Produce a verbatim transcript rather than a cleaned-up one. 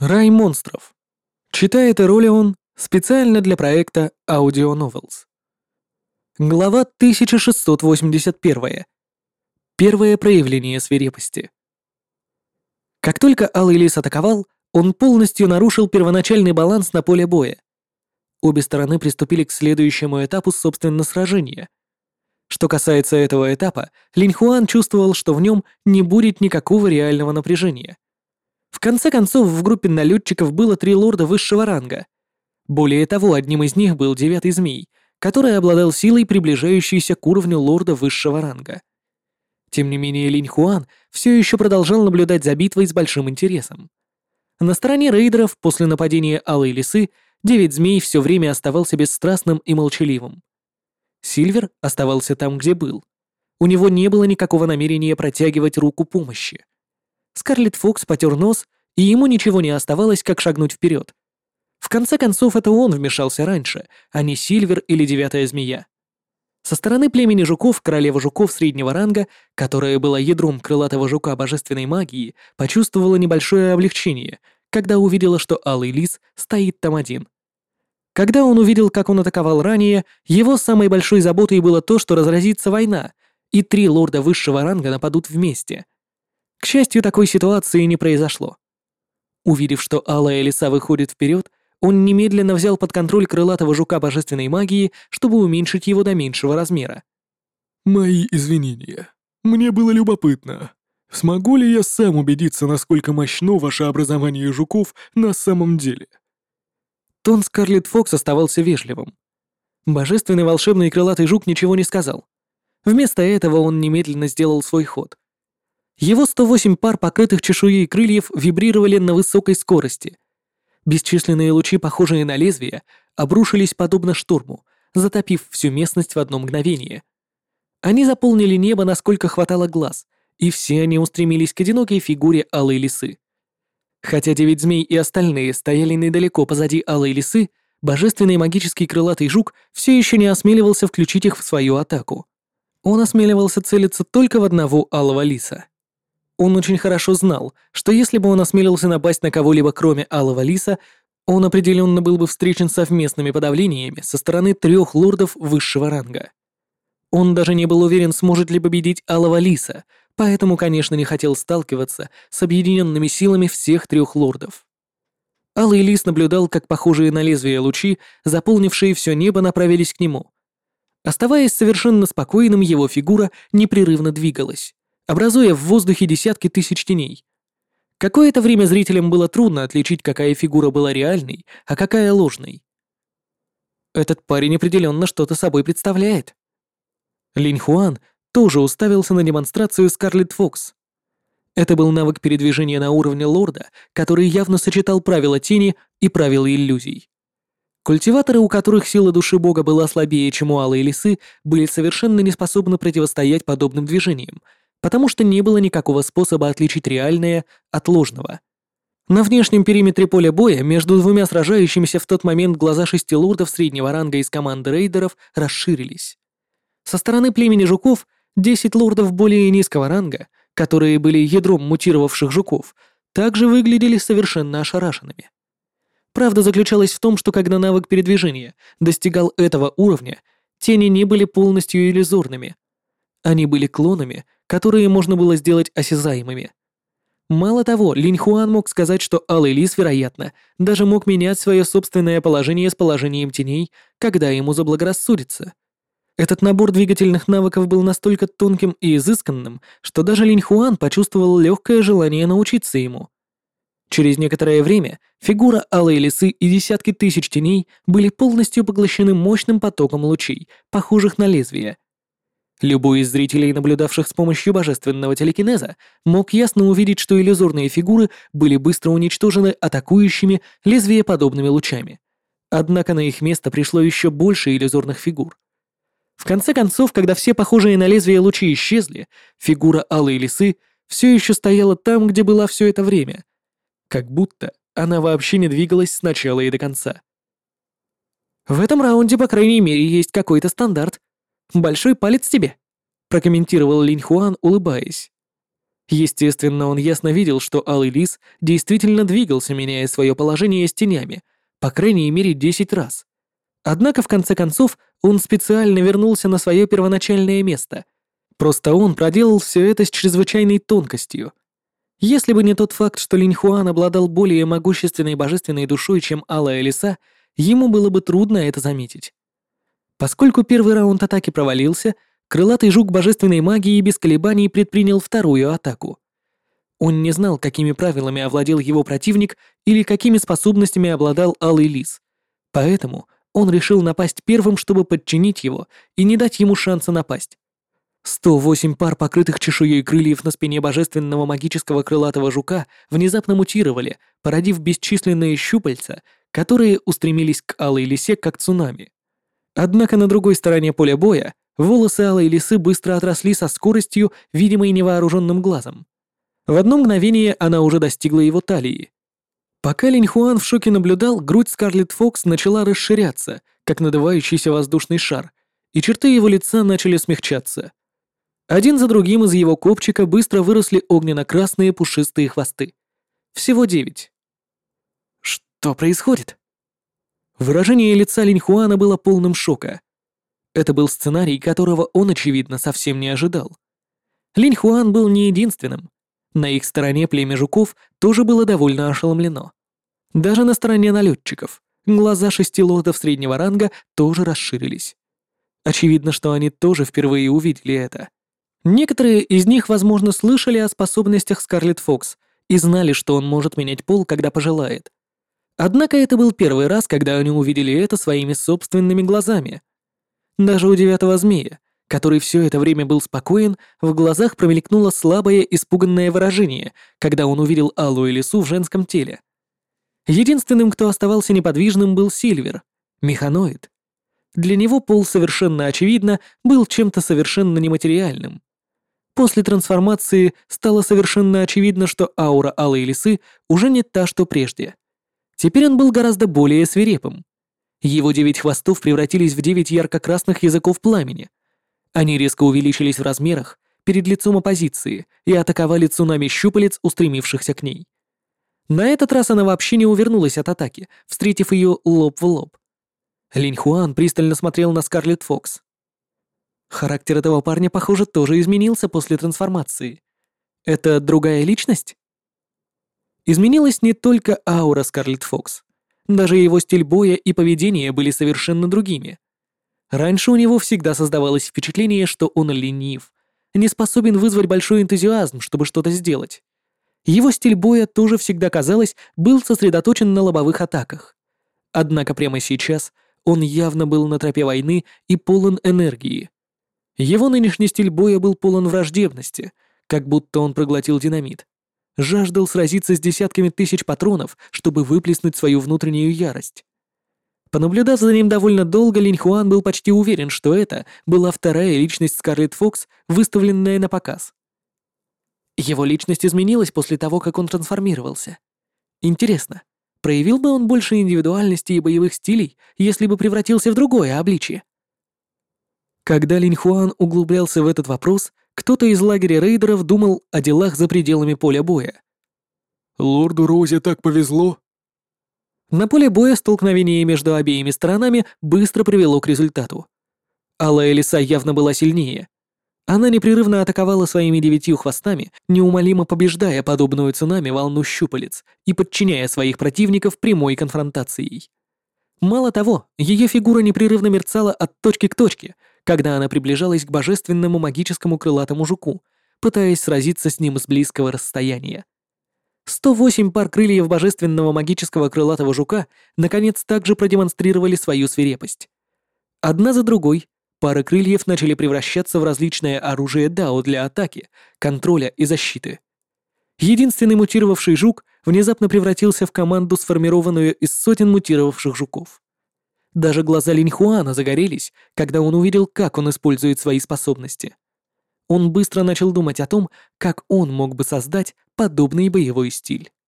Рай монстров. Читает Эролион специально для проекта Audio Novels. Глава тысяча шестьсот восемьдесят один. Первое проявление свирепости. Как только Алый Лис атаковал, он полностью нарушил первоначальный баланс на поле боя. Обе стороны приступили к следующему этапу, собственно, сражения. Что касается этого этапа, Линь Хуан чувствовал, что в нем не будет никакого реального напряжения. В конце концов, в группе налетчиков было три лорда высшего ранга. Более того, одним из них был девятый змей, который обладал силой, приближающейся к уровню лорда высшего ранга. Тем не менее, Линь Хуан все еще продолжал наблюдать за битвой с большим интересом. На стороне рейдеров после нападения Алой Лисы девять змей все время оставался бесстрастным и молчаливым. Сильвер оставался там, где был. У него не было никакого намерения протягивать руку помощи. Скарлетт Фокс потер нос, и ему ничего не оставалось, как шагнуть вперед. В конце концов, это он вмешался раньше, а не Сильвер или Девятая Змея. Со стороны племени жуков королева жуков среднего ранга, которая была ядром крылатого жука божественной магии, почувствовала небольшое облегчение, когда увидела, что Алый Лис стоит там один. Когда он увидел, как он атаковал ранее, его самой большой заботой было то, что разразится война, и три лорда высшего ранга нападут вместе. К счастью, такой ситуации не произошло. Увидев, что Алая Лиса выходит вперед, он немедленно взял под контроль крылатого жука божественной магии, чтобы уменьшить его до меньшего размера. «Мои извинения. Мне было любопытно. Смогу ли я сам убедиться, насколько мощно ваше образование жуков на самом деле?» Тон Скарлетт Фокс оставался вежливым. Божественный волшебный крылатый жук ничего не сказал. Вместо этого он немедленно сделал свой ход. Его сто восемь пар покрытых чешуей крыльев вибрировали на высокой скорости. Бесчисленные лучи, похожие на лезвия, обрушились подобно шторму, затопив всю местность в одно мгновение. Они заполнили небо, насколько хватало глаз, и все они устремились к одинокой фигуре Алой Лисы. Хотя девять змей и остальные стояли недалеко позади Алой Лисы, божественный магический крылатый жук все еще не осмеливался включить их в свою атаку. Он осмеливался целиться только в одного Алого Лиса. Он очень хорошо знал, что если бы он осмелился напасть на кого-либо кроме Алого Лиса, он определенно был бы встречен совместными подавлениями со стороны трех лордов высшего ранга. Он даже не был уверен, сможет ли победить Алого Лиса, поэтому, конечно, не хотел сталкиваться с объединенными силами всех трех лордов. Алый Лис наблюдал, как похожие на лезвие лучи, заполнившие все небо, направились к нему. Оставаясь совершенно спокойным, его фигура непрерывно двигалась, образуя в воздухе десятки тысяч теней. Какое-то время зрителям было трудно отличить, какая фигура была реальной, а какая ложной. Этот парень определенно что-то собой представляет. Линь Хуан тоже уставился на демонстрацию Скарлетт Фокс. Это был навык передвижения на уровне лорда, который явно сочетал правила тени и правила иллюзий. Культиваторы, у которых сила души бога была слабее, чем у Алой Лисы, были совершенно не способны противостоять подобным движениям, потому что не было никакого способа отличить реальное от ложного. На внешнем периметре поля боя между двумя сражающимися в тот момент глаза шести лордов среднего ранга из команды рейдеров расширились. Со стороны племени жуков десять лордов более низкого ранга, которые были ядром мутировавших жуков, также выглядели совершенно ошарашенными. Правда заключалась в том, что когда навык передвижения достигал этого уровня, тени не были полностью иллюзорными. Они были клонами, которые можно было сделать осязаемыми. Мало того, Линь Хуан мог сказать, что Алый Лис, вероятно, даже мог менять свое собственное положение с положением теней, когда ему заблагорассудится. Этот набор двигательных навыков был настолько тонким и изысканным, что даже Линь Хуан почувствовал легкое желание научиться ему. Через некоторое время фигура Алой Лисы и десятки тысяч теней были полностью поглощены мощным потоком лучей, похожих на лезвия. Любой из зрителей, наблюдавших с помощью божественного телекинеза, мог ясно увидеть, что иллюзорные фигуры были быстро уничтожены атакующими лезвиеподобными лучами. Однако на их место пришло еще больше иллюзорных фигур. В конце концов, когда все похожие на лезвие лучи исчезли, фигура Алой Лисы все еще стояла там, где была все это время, как будто она вообще не двигалась с начала и до конца. «В этом раунде, по крайней мере, есть какой-то стандарт. Большой палец тебе», — прокомментировал Линь Хуан, улыбаясь. Естественно, он ясно видел, что Алый Лис действительно двигался, меняя свое положение с тенями, по крайней мере десять раз. Однако, в конце концов, он специально вернулся на свое первоначальное место. Просто он проделал все это с чрезвычайной тонкостью. Если бы не тот факт, что Линь Хуан обладал более могущественной божественной душой, чем Алая Лиса, ему было бы трудно это заметить. Поскольку первый раунд атаки провалился, крылатый жук божественной магии без колебаний предпринял вторую атаку. Он не знал, какими правилами овладел его противник или какими способностями обладал Алый Лис. Поэтому он решил напасть первым, чтобы подчинить его и не дать ему шанса напасть. сто восемь пар покрытых чешуей крыльев на спине божественного магического крылатого жука внезапно мутировали, породив бесчисленные щупальца, которые устремились к Алой Лисе как цунами. Однако на другой стороне поля боя волосы Алой Лисы быстро отросли со скоростью, видимой невооруженным глазом. В одно мгновение она уже достигла его талии. Пока Линь Хуан в шоке наблюдал, грудь Скарлетт Фокс начала расширяться, как надувающийся воздушный шар, и черты его лица начали смягчаться. Один за другим из его копчика быстро выросли огненно-красные пушистые хвосты. Всего девять. Что происходит? Выражение лица Линь Хуана было полным шока. Это был сценарий, которого он, очевидно, совсем не ожидал. Линь Хуан был не единственным. На их стороне племя жуков тоже было довольно ошеломлено. Даже на стороне налетчиков глаза шести лордов среднего ранга тоже расширились. Очевидно, что они тоже впервые увидели это. Некоторые из них, возможно, слышали о способностях Скарлетт Фокс и знали, что он может менять пол, когда пожелает. Однако это был первый раз, когда они увидели это своими собственными глазами. Даже у девятого змея, который все это время был спокоен, в глазах промелькнуло слабое испуганное выражение, когда он увидел Алую Лису в женском теле. Единственным, кто оставался неподвижным, был Сильвер, механоид. Для него пол совершенно очевидно был чем-то совершенно нематериальным. После трансформации стало совершенно очевидно, что аура Алой Лисы уже не та, что прежде. Теперь он был гораздо более свирепым. Его девять хвостов превратились в девять ярко-красных языков пламени. Они резко увеличились в размерах перед лицом оппозиции и атаковали цунами щупалец, устремившихся к ней. На этот раз она вообще не увернулась от атаки, встретив ее лоб в лоб. Линь Хуан пристально смотрел на Скарлетт Фокс. Характер этого парня, похоже, тоже изменился после трансформации. Это другая личность? Изменилась не только аура Скарлетт Фокс. Даже его стиль боя и поведение были совершенно другими. Раньше у него всегда создавалось впечатление, что он ленив, не способен вызвать большой энтузиазм, чтобы что-то сделать. Его стиль боя тоже всегда, казалось, был сосредоточен на лобовых атаках. Однако прямо сейчас он явно был на тропе войны и полон энергии. Его нынешний стиль боя был полон враждебности, как будто он проглотил динамит. Жаждал сразиться с десятками тысяч патронов, чтобы выплеснуть свою внутреннюю ярость. Понаблюдав за ним довольно долго, Линь Хуан был почти уверен, что это была вторая личность Скарлетт Фокс, выставленная на показ. Его личность изменилась после того, как он трансформировался. Интересно, проявил бы он больше индивидуальности и боевых стилей, если бы превратился в другое обличие? Когда Линь Хуан углублялся в этот вопрос, кто-то из лагеря рейдеров думал о делах за пределами поля боя. «Лорду Розе так повезло». На поле боя столкновение между обеими сторонами быстро привело к результату. Алая Лиса явно была сильнее. Она непрерывно атаковала своими девятью хвостами, неумолимо побеждая подобную цунами волну щупалец и подчиняя своих противников прямой конфронтацией. Мало того, ее фигура непрерывно мерцала от точки к точке, когда она приближалась к божественному магическому крылатому жуку, пытаясь сразиться с ним с близкого расстояния. сто восемь пар крыльев божественного магического крылатого жука наконец также продемонстрировали свою свирепость. Одна за другой пары крыльев начали превращаться в различное оружие дао для атаки, контроля и защиты. Единственный мутировавший жук внезапно превратился в команду, сформированную из сотен мутировавших жуков. Даже глаза Линь Хуана загорелись, когда он увидел, как он использует свои способности. Он быстро начал думать о том, как он мог бы создать подобный боевой стиль.